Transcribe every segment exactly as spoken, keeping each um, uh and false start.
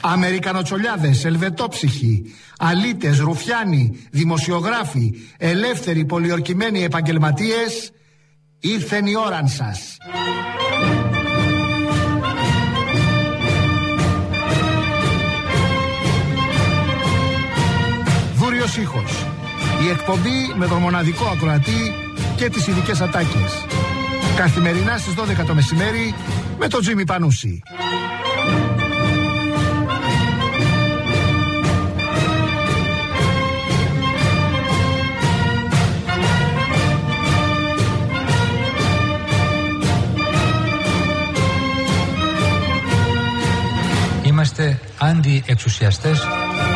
Αμερικανοτσολιάδες, ελβετόψυχοι, αλήτες, ρουφιάνοι, δημοσιογράφοι, ελεύθεροι, πολιορκημένοι επαγγελματίες, ήρθεν η ώραν σας. Δούριος ήχος. Η εκπομπή με τον μοναδικό ακροατή και τις ειδικές ατάκες. Καθημερινά στις δώδεκα το μεσημέρι με τον Τζίμι Πανούση. Είμαστε αντιεξουσιαστές.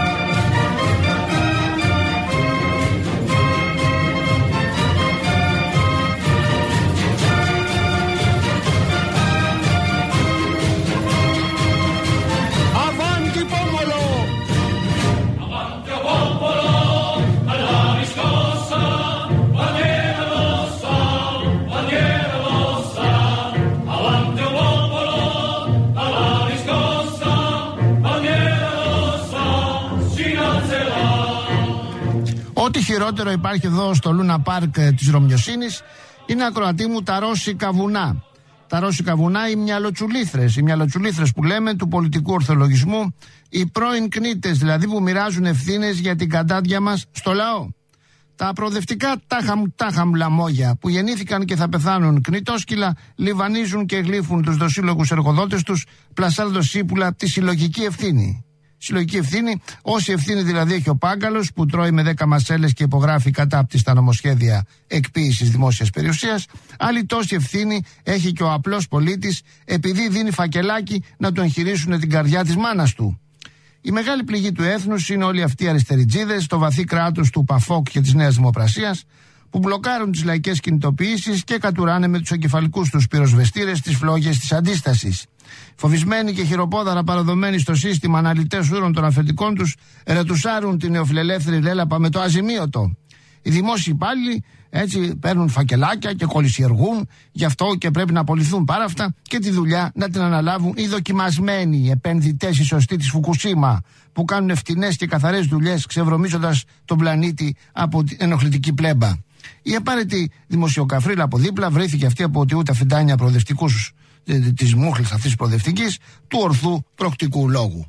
Ό,τι χειρότερο υπάρχει εδώ στο Λούνα Πάρκ της Ρωμιοσύνης είναι, ακροατή μου, τα ρώσικα βουνά. Τα ρώσικα βουνά, οι μυαλοτσουλήθρες, οι μυαλοτσουλήθρες που λέμε του πολιτικού ορθολογισμού, οι πρώην κνήτες δηλαδή που μοιράζουν ευθύνες για την καντάδια μας στο λαό. Τα προοδευτικά τάχαμ τάχαμ λαμόγια που γεννήθηκαν και θα πεθάνουν κνητόσκυλα λιβανίζουν και γλύφουν τους δοσύλλογους εργοδότες τους, πλασάρδος ύπουλα τη συλλογική ευθύνη. Συλλογική ευθύνη, όση ευθύνη δηλαδή έχει ο Πάγκαλος που τρώει με δέκα μασέλες και υπογράφει κατάπτυστα νομοσχέδια εκποίησης δημόσιας περιουσίας, άλλη τόση ευθύνη έχει και ο απλός πολίτης επειδή δίνει φακελάκι να του εγχειρήσουν την καρδιά της μάνας του. Η μεγάλη πληγή του έθνους είναι όλοι αυτοί οι αριστεριτζίδες, το βαθύ κράτος του Παφόκ και της Νέας Δημοπρασίας, που μπλοκάρουν τις λαϊκές κινητοποιήσεις και κατουράνε με τους εγκεφαλικούς τους πυροσβεστήρες τις φλόγες της αντίστασης. Φοβισμένοι και χειροπόδαρα παραδομένοι στο σύστημα αναλυτές ούρων των αφεντικών τους, ρετουσάρουν την νεοφιλελεύθερη λέλαπα με το αζημίωτο. Οι δημόσιοι υπάλληλοι έτσι παίρνουν φακελάκια και κολυσιεργούν, γι' αυτό και πρέπει να απολυθούν πάρα αυτά και τη δουλειά να την αναλάβουν οι δοκιμασμένοι επενδυτές οι σωστοί της Φουκουσίμα, που κάνουν φτηνές και καθαρές δουλειές ξεβρωμίζοντας τον πλανήτη από την ενοχλητική πλέμπα. Η απαραίτητη δημοσιοκαφρίλα από δίπλα βρέθηκε αυτή από ότι ούτε αφεντάνια προοδευτικούς της μούχλης αυτής της προοδευτικής του ορθού προκτικού λόγου.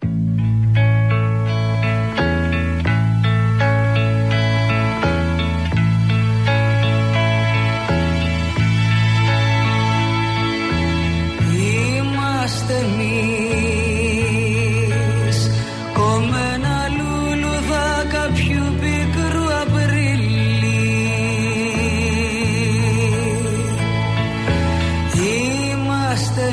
Είμαστε εμείς κομμένα λουλουδά κάποιου πικρού Απρίλη. Είμαστε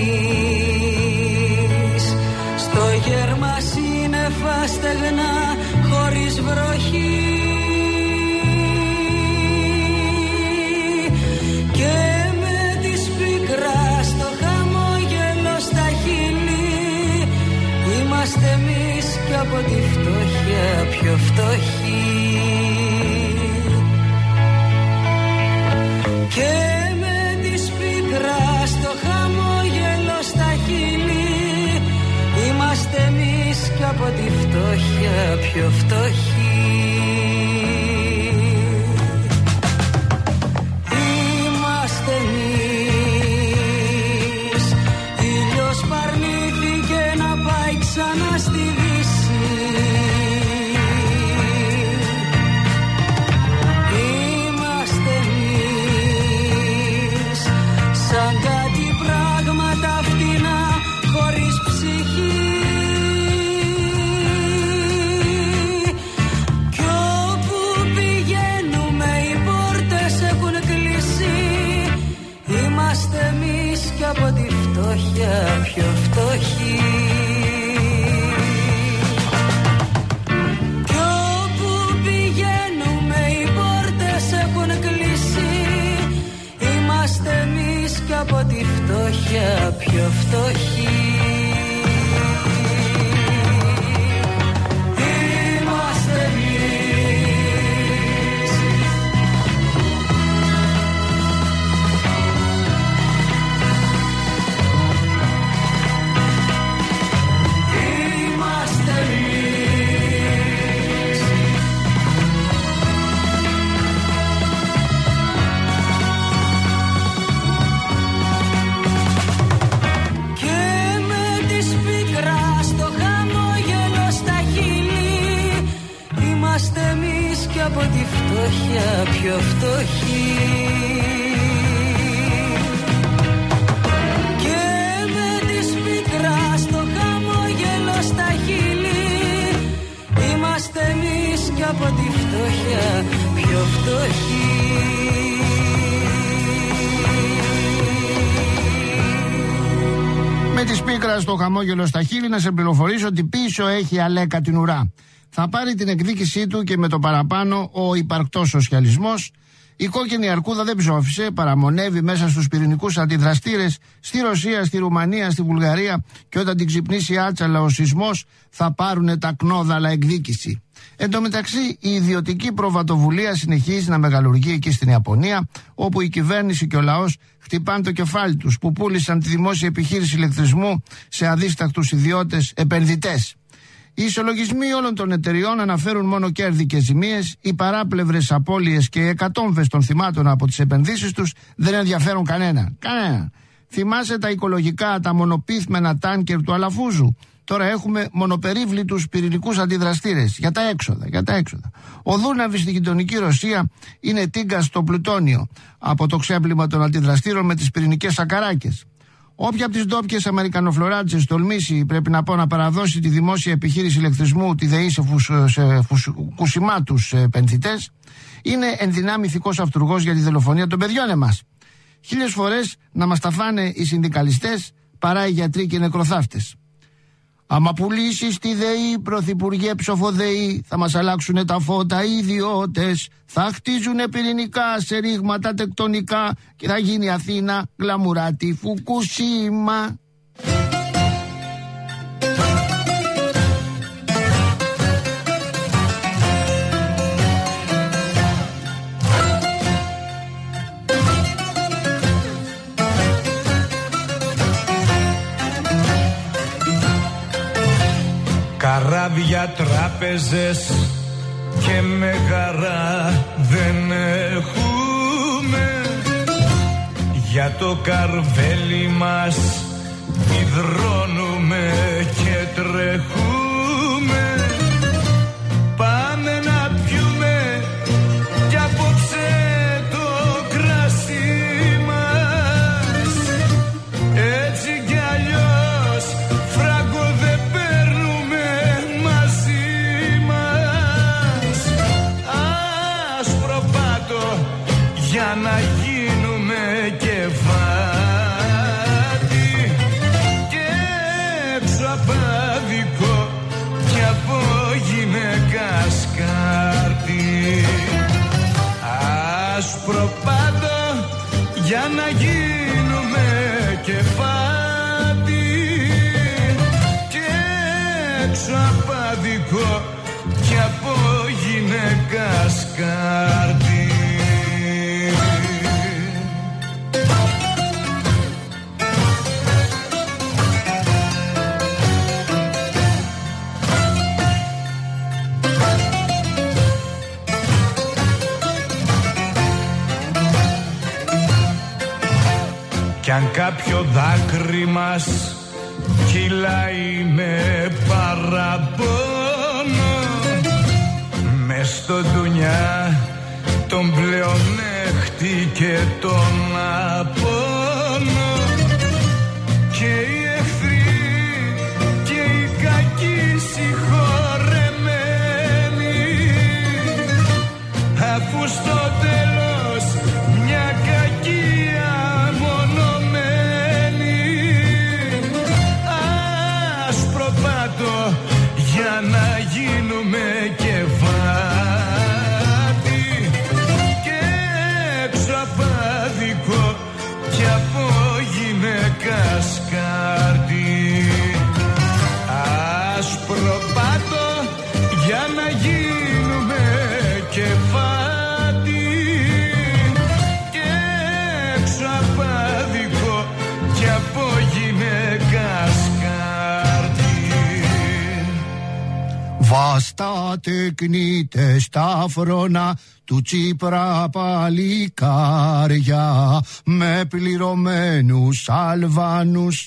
εμείς στο γέρμα σύννεφα στεγνά χωρίς βροχή. Και με τις πικρά στο χαμόγελο στα χείλη είμαστε εμείς κι από τη φτώχεια πιο φτωχοί. Και με τις πικρά στο χαμόγελο στα χείλη είμαστε εμείς κι από τη φτώχεια πιο φτωχοί. Είμαστε εμείς, ήλιος παρνήθηκε να πάει ξανά στη Δύση. Είμαστε εμείς, σαν κάτι πράγματα φτηνά χωρίς ψυχή. Κι όπου πηγαίνουμε οι πόρτες έχουν κλείσει. Είμαστε εμείς κι από τη φτώχεια πιο φτωχοί. φτώχεια πιο φτωχή. Και με της πίκρας το χαμόγελο στα χείλη είμαστε εμείς κι από τη φτώχεια πιο φτωχοί. Με τη σπίκρα στο χαμόγελο στα χείλη να σε πληροφορήσω ότι πίσω έχει Αλέκα την ουρά. Θα πάρει την εκδίκησή του και με το παραπάνω ο υπαρκτός σοσιαλισμός. Η κόκκινη αρκούδα δεν ψόφισε, παραμονεύει μέσα στους πυρηνικούς αντιδραστήρες στη Ρωσία, στη Ρουμανία, στη Βουλγαρία και όταν την ξυπνήσει άτσαλα ο σεισμός θα πάρουνε τα κνόδαλα εκδίκηση. Εν τω μεταξύ η ιδιωτική προβατοβουλία συνεχίζει να μεγαλουργεί εκεί στην Ιαπωνία, όπου η κυβέρνηση και ο λαός χτυπάνε το κεφάλι τους που πούλησαν τη δημόσια επιχείρηση ηλεκτρισμού σε αδίστακτους ιδιώτες επενδυτές. Οι ισολογισμοί όλων των εταιριών αναφέρουν μόνο κέρδη και ζημίες, οι παράπλευρες απώλειες και οι εκατόμβες των θυμάτων από τις επενδύσεις τους δεν ενδιαφέρουν κανένα. Κανένα. Θυμάσαι τα οικολογικά, τα μονοπύθμενα τάνκερ του Αλαφούζου. Τώρα έχουμε μονοπερίβλητους πυρηνικούς αντιδραστήρες για τα έξοδα, για τα έξοδα. Ο Δούναβης στη γειτονική Ρωσία είναι τίγκα στο πλουτόνιο από το ξέπλυμα των αντιδραστήρων με τις πυρηνικές σακαράκες. Όποια από τις ντόπιες αμερικανοφλωράτσες τολμήσει, πρέπει να πω, να παραδώσει τη δημόσια επιχείρηση ηλεκτρισμού, τη ΔΕΗ, σε, φους, σε φουκουσιμάτους επενδυτές, είναι ενδυνάμει ηθικός αυτουργός για τη δολοφονία των παιδιών εμάς. Χίλιες φορές να μας τα φάνε οι συνδικαλιστές παρά οι γιατροί και οι νεκροθάφτες. Άμα πουλήσεις τη ΔΕΗ, πρωθυπουργέ ψοφοδεή, θα μας αλλάξουνε τα φώτα οι ιδιώτες, θα χτίζουνε πυρηνικά σε ρήγματα τεκτονικά και θα γίνει Αθήνα γλαμουράτη Φουκουσίμα. Καράβια, τράπεζες και με χαρά δεν έχουμε, για το καρβέλι μας υδρώνουμε και τρέχουμε. Πάμε να πιούμε κι απόψε το κρασί μας, έτσι κι αλλιώς φράγκο δεν παίρνουμε μαζί μας. Άσπρο πάτο για να γίνουμε κεφάτι και έξω απάδικο κι από γυναίκα σκάρτη. Άσπρο πάτο για να γίνουμε κεφάτι και έξω απάδικο κι από γυναίκα σκάρτη. Κι αν κάποιο δάκρυ μας κυλάει με παραπονό, μες στο ντουνιά τον πλεονέχτη και τον απόνο, και οι εχθροί και οι κακοί συγχωρεμένοι, αφού στο τέλος μια κακία για να γίνουμε κεφάτι και έξω απάδικο κι από γυναίκα σκάρτη. Άσπρο πάτο για να γίνουμε κεφάτι και έξω απάδικο κι από γυναίκα σκάρτη. Βάστα τεκνείτε στα φρόνα του Τσίπρα παλικάρια, με πληρωμένους Αλβανούς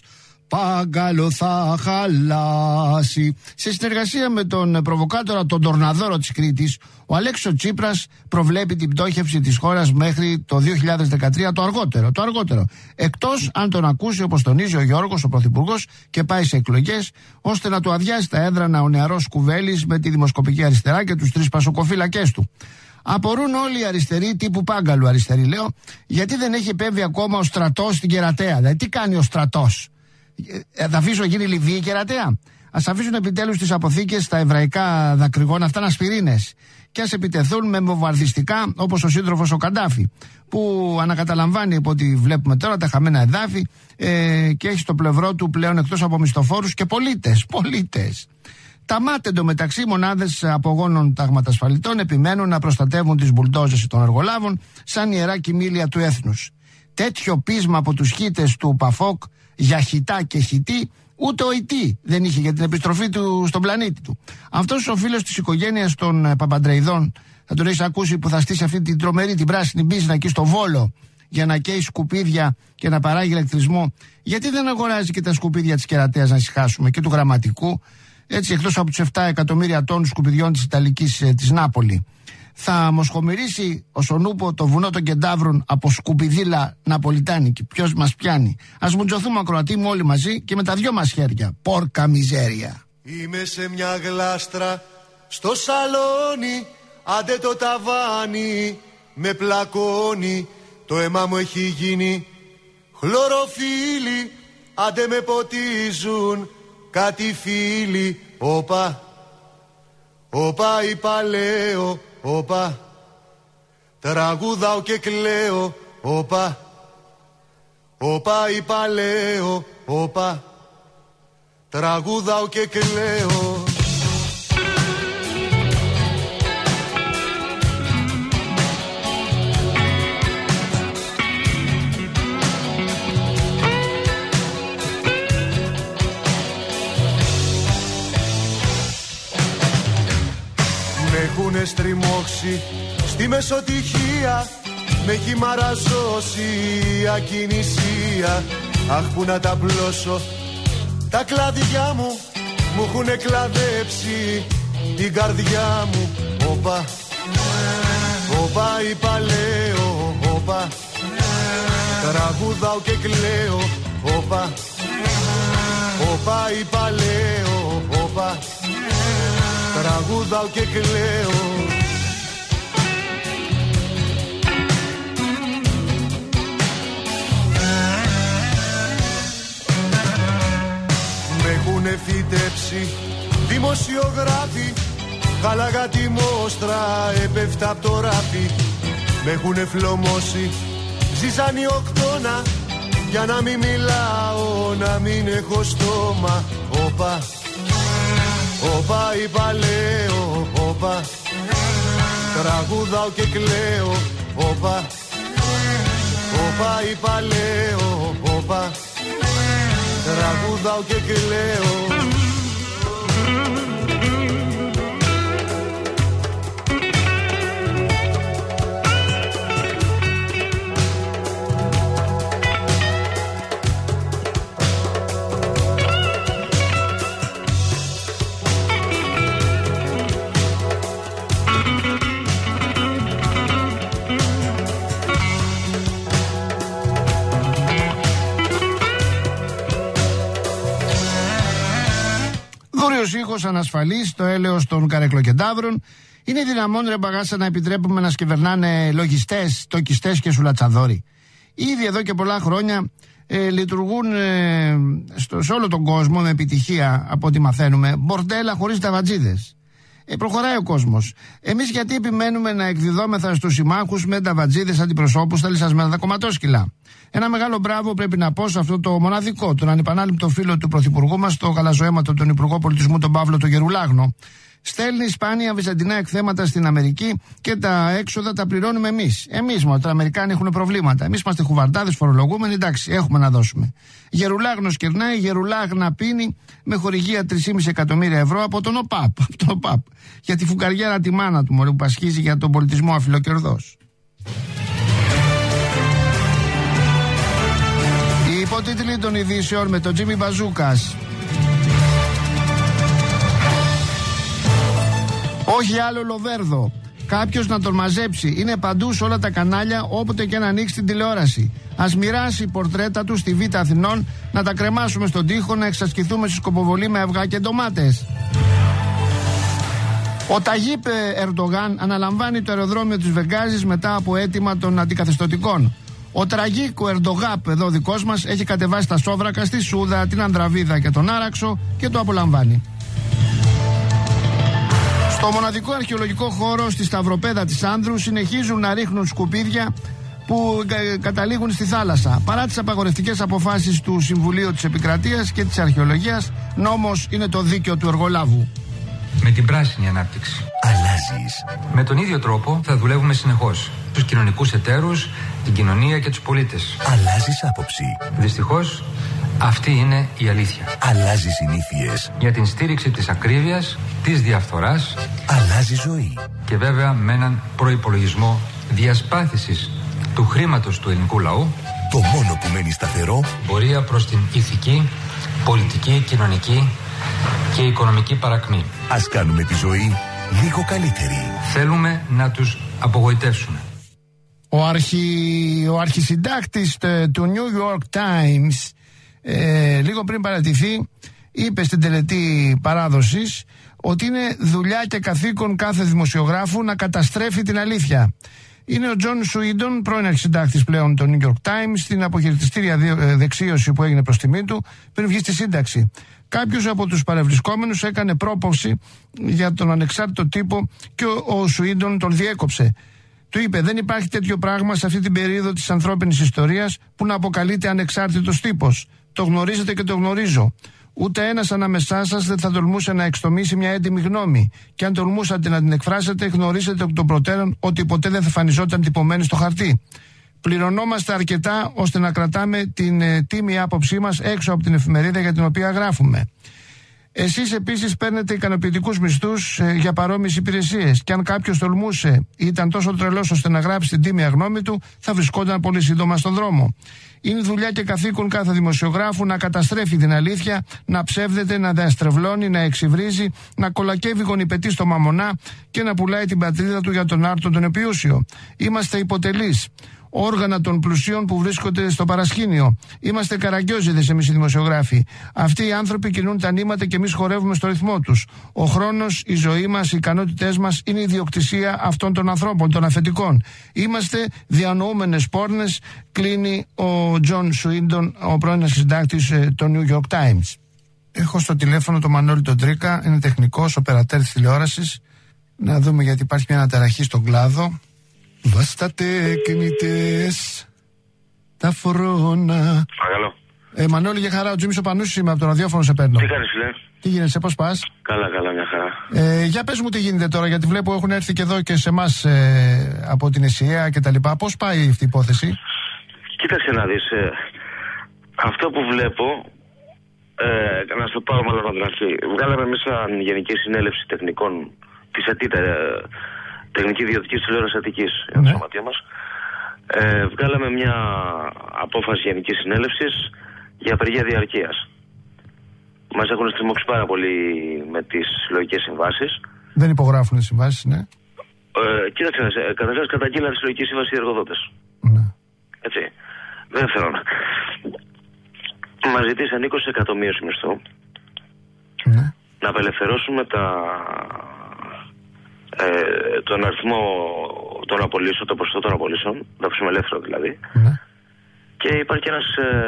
Πάγκαλο θα χαλάσει. Σε συνεργασία με τον προβοκάτορα, τον Τορναδόρο της Κρήτης, ο Αλέξης Τσίπρας προβλέπει την πτώχευση της χώρας μέχρι το δύο χιλιάδες δεκατρία, το αργότερο. Το αργότερο. Εκτός αν τον ακούσει, όπως τονίζει ο Γιώργος, ο Πρωθυπουργός, και πάει σε εκλογές, ώστε να του αδειάσει τα έδρανα ο νεαρός Κουβέλης με τη Δημοσκοπική Αριστερά και τους τρεις πασοκοφύλακές του. Απορούν όλοι οι αριστεροί, τύπου Πάγκαλου αριστεροί λέω, γιατί δεν έχει επέμβει ακόμα ο στρατός στην Κερατέα. Δηλαδή, τι κάνει ο στρατός? Ε, θα αφήσω γίνει Λιβύη Κερατέα? Ας αφήσουν επιτέλους τις αποθήκες στα εβραϊκά δακρυγόνα αυτά ασπιρίνες και ας επιτεθούν με βομβαρδιστικά, όπως ο σύντροφος ο Καντάφη, που ανακαταλαμβάνει από ό,τι βλέπουμε τώρα τα χαμένα εδάφη ε, και έχει στο πλευρό του πλέον εκτός από μισθοφόρους και πολίτες. Πολίτες. Τα ΜΑΤ εντωμεταξύ, μονάδες απογόνων ταγματασφαλιτών, επιμένουν να προστατεύουν τις μπουλντόζες των εργολάβων σαν ιερά κοιμήλια του έθνους. Τέτοιο πείσμα από τους χίτες του Παφόκ για χιτά και χιτή ούτε ο ΙΤ δεν είχε για την επιστροφή του στον πλανήτη του. Αυτός ο φίλος της οικογένειας των Παπαντρεϊδών, θα τον έχεις ακούσει, που θα στήσει αυτή την τρομερή την πράσινη μπίζνα εκεί στο Βόλο για να καίει σκουπίδια και να παράγει ηλεκτρισμό, γιατί δεν αγοράζει και τα σκουπίδια της Κερατέας να ησυχάσουμε και του Γραμματικού, έτσι, εκτός από τους επτά εκατομμύρια τόνους σκουπιδιών της Ιταλικής ε, της Νάπολη? Θα μοσχομυρίσει ο Σονούπο το βουνό των Κεντάβρων από σκουπιδίλα ναπολιτάνικη. Ποιος μας πιάνει? Ας μουντζωθούμε, ακροατή μου, όλοι μαζί και με τα δυο μας χέρια. Πόρκα μιζέρια. Είμαι σε μια γλάστρα στο σαλόνι, άντε το ταβάνι με πλακώνει, το αίμα μου έχει γίνει χλωροφύλλι, άντε με ποτίζουν κάτι φίλοι. Όπα, όπα είπα λέω, όπα, τραγουδάω και κλαίω, όπα, όπα είπα λέω, όπα, τραγουδάω και κλαίω. Με έχουνε στριμώξει στη μεσοτυχία, με έχει μαραζώσει ακινησία. Αχ, που να τα πλώσω τα κλαδιά μου, μου έχουνε κλαδέψει την καρδιά μου. Όπα, όπα είπα λέω, όπα, τραγουδάω και κλαίω, όπα, όπα είπα λέω, όπα, τραγουδάω και κλαίω. Με έχουνε φυτέψει δημοσιογράφοι, χάλαγα τη μόστρα, έπεφτα απ' το ράφι. Με έχουνε φλωμώσει ζυζάνι οκτώνα, για να μην μιλάω, να μην έχω στόμα. Όπα, όπα είπα λέω, όπα, τραγουδάω και κλαίω, όπα, όπα είπα λέω, όπα, τραγουδάω και κλαίω. Δούριος ήχος, ανασφαλής, το έλεος των καρεκλοκεντάβρων. Είναι δυναμόν, ρε μπαγάσα, να επιτρέπουμε να σκυβερνάνε λογιστές, τοκιστές και σουλατσαδόροι? Ήδη εδώ και πολλά χρόνια ε, λειτουργούν ε, στο, σε όλο τον κόσμο με επιτυχία, από ό,τι μαθαίνουμε, μπορντέλα χωρίς ταβατζίδες. Ε, προχωράει ο κόσμος. Εμείς γιατί επιμένουμε να εκδιδόμεθα στους συμμάχους με ταβατζίδες αντιπροσώπους στα λυσασμένα τα κομματόσκυλα? Ένα μεγάλο μπράβο πρέπει να πω σε αυτό το μοναδικό, τον ανεπανάληπτο φίλο του Πρωθυπουργού μας, το γαλαζοαίματο, τον Υπουργό Πολιτισμού, τον Παύλο τον Γερουλάγνο. Στέλνει σπάνια βυζαντινά εκθέματα στην Αμερική και τα έξοδα τα πληρώνουμε εμείς. Εμείς μόνο, τα Αμερικάνοι έχουν προβλήματα. Εμείς είμαστε χουβαρτάδες, φορολογούμενοι, εντάξει, έχουμε να δώσουμε. Γερουλάγνος κερνάει, Γερουλάγνα πίνει, με χορηγία τρία κόμμα πέντε εκατομμύρια ευρώ από τον ΟΠΑΠ. Από τον ΟΠΑΠ. Για τη φουκαριέρα τη μάνα του, μωρέ, που πασχίζει για τον πολιτισμό αφιλοκερδός. τίτλοι των ειδήσεων με τον Τζίμι Μπαζούκας. Όχι άλλο Λοβέρδο. Κάποιος να τον μαζέψει. Είναι παντού σε όλα τα κανάλια, όποτε και να ανοίξει την τηλεόραση. Ας μοιράσει πορτρέτα του στη Β' Αθηνών, να τα κρεμάσουμε στον τοίχο, να εξασκηθούμε στη σκοποβολή με αυγά και ντομάτες. Ο Ταγίπ Ερντογάν αναλαμβάνει το αεροδρόμιο της Βεγγάζης μετά από αίτημα των αντικαθεστωτικών. Ο Τραγίκο Ερντογάπ, εδώ δικός μας, έχει κατεβάσει τα σόβρακα στη Σούδα, την Ανδραβίδα και τον Άραξο και το απολαμβάνει. Στο μοναδικό αρχαιολογικό χώρο στη Σταυροπέδα της Άνδρου συνεχίζουν να ρίχνουν σκουπίδια που καταλήγουν στη θάλασσα. Παρά τις απαγορευτικές αποφάσεις του Συμβουλίου της Επικρατείας και της Αρχαιολογίας, νόμος είναι το δίκαιο του εργολάβου. Με την πράσινη ανάπτυξη. Αλλάζεις. Με τον ίδιο τρόπο θα δουλεύουμε συνεχώς. Τους κοινωνικούς εταίρους, την κοινωνία και τους πολίτες. Αλλάζεις άποψη. Δυστυχώς, αυτή είναι η αλήθεια. Αλλάζεις συνήθειες. Για την στήριξη της ακρίβειας, της διαφθοράς. Αλλάζεις ζωή. Και βέβαια με έναν προϋπολογισμό διασπάθησης του χρήματος του ελληνικού λαού. Το μόνο που μένει σταθερό. Πορεία προς την ηθική, πολιτική, κοινωνική και οικονομική παρακμή. Ας κάνουμε τη ζωή λίγο καλύτερη. Θέλουμε να τους απογοητεύσουμε. Ο, αρχι... ο αρχισυντάκτης του New York Times, ε, λίγο πριν παρατηθεί, είπε στην τελετή παράδοσης ότι είναι δουλειά και καθήκον κάθε δημοσιογράφου να καταστρέφει την αλήθεια. Είναι ο Τζον Σουίντον, πρώην αρχισυντάκτης πλέον του New York Times, στην αποχαιρετιστήρια δεξίωση που έγινε προς τιμή του πριν βγει στη σύνταξη. Κάποιος από τους παρευρισκόμενους έκανε πρόποση για τον ανεξάρτητο τύπο και ο, ο Σουίντον τον διέκοψε. Του είπε: δεν υπάρχει τέτοιο πράγμα σε αυτή την περίοδο της ανθρώπινης ιστορίας που να αποκαλείται ανεξάρτητος τύπος. Το γνωρίζετε και το γνωρίζω. Ούτε ένας ανάμεσά σας δεν θα τολμούσε να εξτομίσει μια έντιμη γνώμη. Και αν τολμούσατε να την εκφράσετε, γνωρίζετε εκ των προτέρων ότι ποτέ δεν θα εμφανιζόταν τυπωμένη στο χαρτί. Πληρωνόμαστε αρκετά ώστε να κρατάμε την ε, τίμη άποψή μας έξω από την εφημερίδα για την οποία γράφουμε. Εσείς επίσης παίρνετε ικανοποιητικούς μισθούς ε, για παρόμοιες υπηρεσίες. Και αν κάποιος τολμούσε ή ήταν τόσο τρελός ώστε να γράψει την τίμια γνώμη του, θα βρισκόταν πολύ σύντομα στον δρόμο. Είναι δουλειά και καθήκον κάθε δημοσιογράφου να καταστρέφει την αλήθεια, να ψεύδεται, να διαστρεβλώνει, να εξυβρίζει, να κολακεύει γονιπετή στο μαμονά και να πουλάει την πατρίδα του για τον άρτο τον επιούσιο. Είμαστε υποτελείς. Όργανα των πλουσίων που βρίσκονται στο παρασκήνιο. Είμαστε καραγκιόζηδες εμείς οι δημοσιογράφοι. Αυτοί οι άνθρωποι κινούν τα νήματα και εμείς χορεύουμε στο ρυθμό τους. Ο χρόνος, η ζωή μας, οι ικανότητές μας είναι η ιδιοκτησία αυτών των ανθρώπων, των αφεντικών. Είμαστε διανοούμενες πόρνες, κλείνει ο Τζον Σουίντον, ο πρώην συντάκτης ε, του New York Times. Έχω στο τηλέφωνο τον Μανώλη τον Τρίκα, είναι τεχνικός, οπερατέρ της τηλεόρασης. Να δούμε γιατί υπάρχει μια αναταραχή στον κλάδο. Βάστατε κινητές τα φορώνα. Παρακαλώ. Ε, Μανώλη, για χαρά, ο Τζίμις ο Πανούσης είμαι, από το ραδιόφωνο σε παίρνω. Τι κάνεις, φίλε? Τι γίνεται, πώς πας? Καλά, καλά, μια χαρά. Ε, για πες μου τι γίνεται τώρα, γιατί βλέπω έχουν έρθει και εδώ και σε εμάς ε, από την ΕΣΥΑ και τα λοιπά. Πώς πάει αυτή η υπόθεση? Κοίταξε να δεις, ε, αυτό που βλέπω, ε, να στο πάω μάλλον από την αρχή. Βγάλαμε εμείς σαν Γενική Συνέλευση Τεχνικών της ΕΤΙΤΑ, ε, Τεχνική Ιδιωτική Τηλεόραση Αττικής, για το σωματείο μας. Ε, βγάλαμε μια απόφαση Γενικής Συνέλευσης για απεργία διαρκείας. Μας έχουν στριμώξει πάρα πολύ με τις συλλογικές συμβάσεις. Δεν υπογράφουν οι συμβάσεις, ναι. Ε, κοίταξε, ε, καταρχάς καταγγείλαν τη συλλογική σύμβαση οι εργοδότες. Ναι. Έτσι. Δεν θέλω να. Μας ζητήσαν είκοσι εκατομμύρια μισθού. Ναι. Να απελευθερώσουμε τα. Ε, τον αριθμό των απολύσεων, το ποσοστό των απολύσεων, το αφήσουμε ελεύθερο δηλαδή. Ναι. Και υπάρχει και ένας, ε,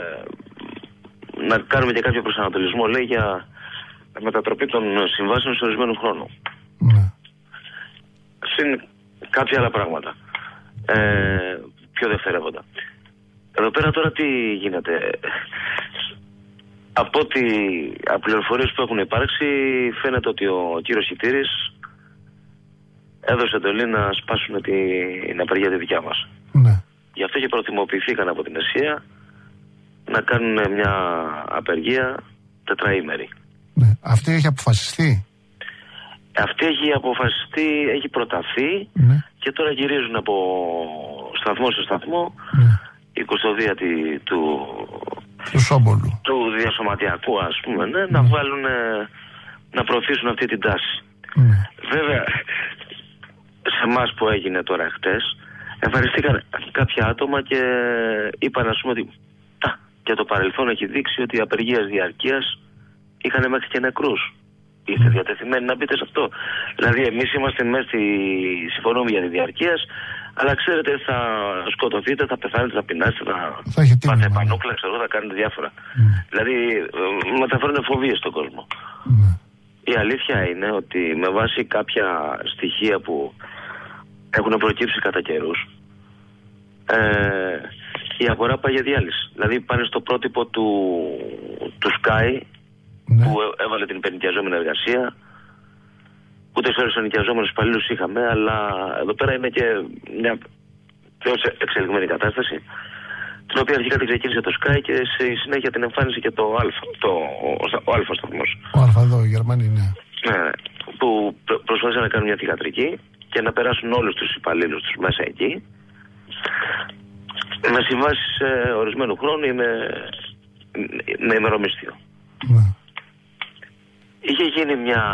να κάνουμε και κάποιο προσανατολισμό, λέει, για μετατροπή των συμβάσεων σε ορισμένου χρόνου. Ναι. Συν κάποια άλλα πράγματα. Ε, πιο δευτερεύοντα. Εδώ πέρα τώρα τι γίνεται? Από, ότι, από πληροφορίες που έχουν υπάρξει, φαίνεται ότι ο κύριος Χιτήρης έδωσε εντολή να σπάσουν την απεργία τη δικιά μας. Ναι. Γι' αυτό και προτιμοποιηθήκαν από την ΕΣΥΑ να κάνουν μια απεργία τετραήμερη. Ναι. Αυτή έχει αποφασιστεί. Αυτή έχει αποφασιστεί, έχει προταθεί, ναι. Και τώρα γυρίζουν από σταθμό σε σταθμό. Ναι. Η κουστοδία του του Σόμπολου. Του διασωματιακού, ας πούμε, ναι, mm. να βγάλουν, να προωθήσουν αυτή την τάση. Mm. Βέβαια, σε εμάς που έγινε τώρα χτες, εμφανιστήκαν κάποια άτομα και είπαν, ας πούμε, ότι α, και το παρελθόν έχει δείξει ότι οι απεργίες διαρκείας είχαν μέχρι και νεκρούς. Είστε mm. διατεθειμένοι να μπείτε σε αυτό? Δηλαδή, εμείς είμαστε μέσα στη συμφωνούμε για τη διαρκείας, αλλά ξέρετε, θα σκοτωθείτε, θα πεθάνετε, θα πεινάσετε, θα, θα πάτε πανούκλα, ξέρω, θα κάνετε διάφορα. Mm. Δηλαδή, μεταφέρουν φοβίες στον κόσμο. Mm. Η αλήθεια είναι ότι με βάση κάποια στοιχεία που έχουν προκύψει κατά καιρούς, ε, η αγορά πάει για διάλυση. Δηλαδή, πάνε στο πρότυπο του, του Sky, ναι, που έβαλε την υπερνοικιαζόμενη εργασία. Ούτε σε όλους τους ενοικιαζόμενους υπαλλήλους είχαμε, αλλά εδώ πέρα είναι και μια πιο εξελιγμένη κατάσταση, την οποία αρχικά την ξεκίνησε το Sky και στη συνέχεια την εμφάνισε και το Αλφα, το, ο Αλφα σταθμός. Ο Αλφα εδώ, οι Γερμανοί, ναι. Ναι, που προσπάθησαν να κάνουν μια θυγατρική και να περάσουν όλους τους υπαλλήλους τους μέσα εκεί, με συμβάσεις ε, ορισμένου χρόνου ή με, με ημερομίσθιο. Ναι. Είχε γίνει μια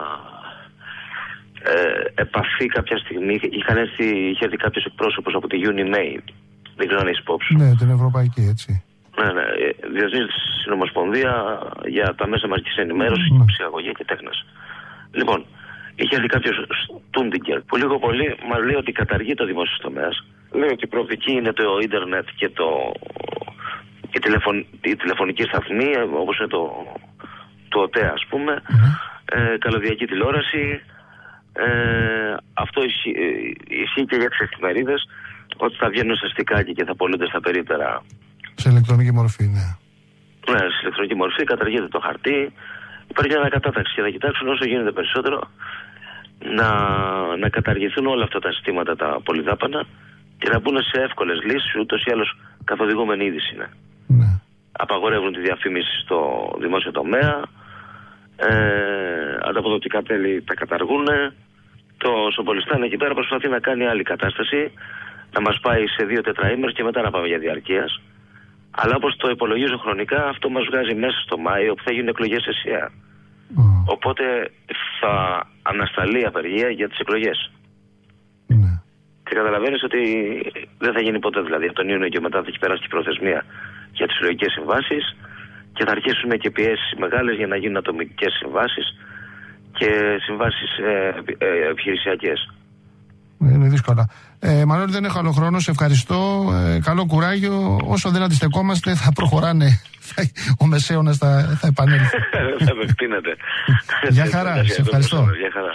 ε, επαφή κάποια στιγμή, είχαν έρθει, είχε έρθει κάποιος εκπρόσωπος από τη Unimate, δεν ξέρω αν έχεις υπόψη. Ναι, την Ευρωπαϊκή, έτσι. Ναι, ναι, Διεθνής Συνομοσπονδία για τα μέσα μαζικής ενημέρωσης, ναι, ψυχαγωγία και τέχνας. Λοιπόν, είχε έρθει κάποιος Στούντιγκερ που λίγο πολύ μας λέει ότι καταργεί το δημόσιο τομέα. Λέει ότι η προοπτική είναι το ίντερνετ και το, η, τηλεφων, η τηλεφωνική σταθμή, όπως είναι το, το ΟΤΕ, ας πούμε, mm-hmm. ε, καλωδιακή τηλεόραση. Ε, αυτό ισχύει, ισχύει και για τις εφημερίδες, ότι θα βγαίνουν σε στικάκι και θα πωλούνται στα περίπτερα. Σε ηλεκτρονική μορφή, ναι. Ναι, σε ηλεκτρονική μορφή, καταργείται το χαρτί. Υπάρχει μια ανακατάταξη και θα κοιτάξουν όσο γίνεται περισσότερο να, να καταργηθούν όλα αυτά τα συστήματα τα πολυδάπανα και να μπουν σε εύκολες λύσεις, ούτως ή άλλως καθοδηγούμενη είδηση είναι. Ναι. Απαγορεύουν τη διαφήμιση στο δημόσιο τομέα, ε, ανταποδοτικά τέλη τα καταργούν. Το Σοπολιστάν εκεί πέρα προσπαθεί να κάνει άλλη κατάσταση, να μας πάει σε δύο τετραήμερες και μετά να πάμε για διαρκείας. Αλλά όπως το υπολογίζω χρονικά, αυτό μας βγάζει μέσα στο Μάιο που θα γίνουν εκλογές σε ΣΥΑ. Mm. Οπότε θα ανασταλεί η απεργία για τις εκλογές. Mm. Και καταλαβαίνεις ότι δεν θα γίνει ποτέ, δηλαδή από τον Ιούνιο και μετά θα έχει περάσει και η προθεσμία για τις συλλογικές συμβάσεις και θα αρχίσουν και πιέσεις μεγάλες για να γίνουν ατομικές συμβάσεις και συμβάσεις ε, ε, επιχειρησιακές. Είναι δύσκολα. Ε, Μανώλη, δεν έχω άλλο χρόνο. Σε ευχαριστώ. Ε, καλό κουράγιο. Όσο δεν αντιστεκόμαστε, θα προχωράνε. Ο Μεσαίωνας θα, θα επανέλθει. Θα με φτύνετε. Γεια χαρά. Σε ευχαριστώ. Γεια χαρά.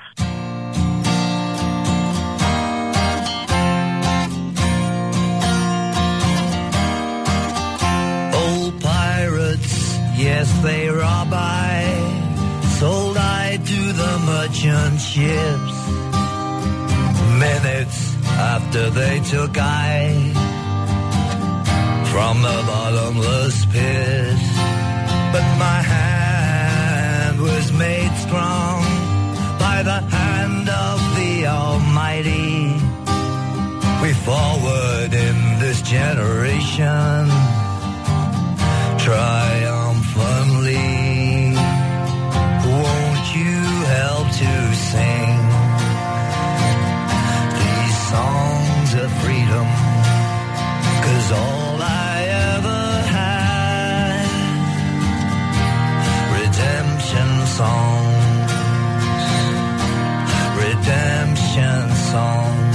Old pirates, yes they rob I, sold I to the merchant ships. Minutes after they took I from the bottomless pit, but my hand was made strong by the hand of the Almighty. We forward in this generation triumphantly. Won't you help to sing songs of freedom, 'cause all I ever had, redemption songs, redemption songs.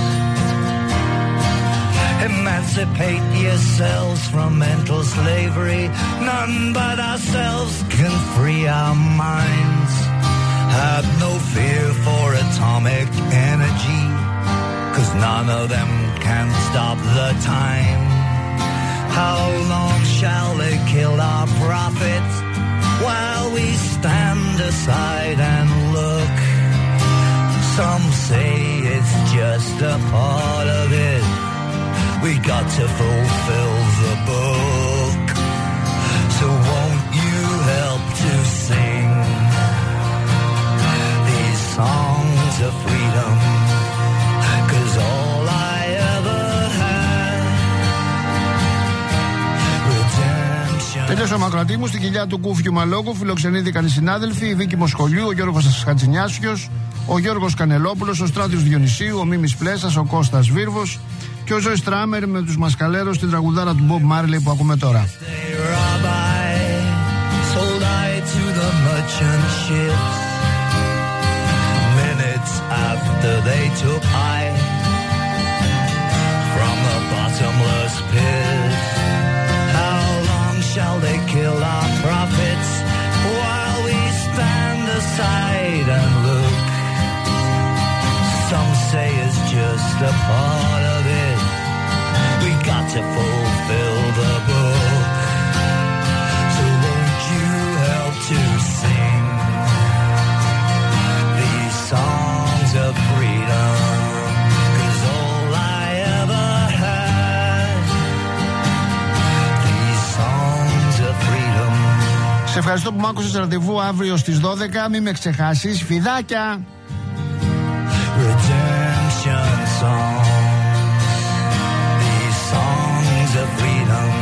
Emancipate yourselves from mental slavery, none but ourselves can free our minds. Have no fear for atomic energy, 'cause none of them can stop the time. How long shall they kill our prophets while we stand aside and look? Some say it's just a part of it. We got to fulfill the book. So won't you help to sing these songs of freedom? 'Cause all I ever had, redemption. Ακούσαμε ακροατή μου, στην κοιλιά του Κούφιου Μαλόκου φιλοξενήθηκαν οι συνάδελφοι, η Βίκη Μοσχολιού, ο Γιώργος Χατζηνιάσιος, ο Γιώργος Κανελόπουλος, ο Στράτιος Διονυσίου, ο Μίμης Πλέσας, ο Κώστας Βίρβος και ο Ζωής Τράμερ με τους Μασκαλέρος στην τραγουδάρα του Μπομπ Μάρλεϊ που ακούμε τώρα. After they took I from the bottomless pit, how long shall they kill our prophets while we stand aside and look? Some say it's just a part of it. We got to fulfill the book. So won't you help to sing these songs of freedom, 'cause all I ever had, these songs of freedom. Σε ευχαριστώ που μ' άκουσες. Ραντεβού αύριο στις δώδεκα. Μην με ξεχάσεις. Φιδάκια! Redemption songs, these songs of freedom.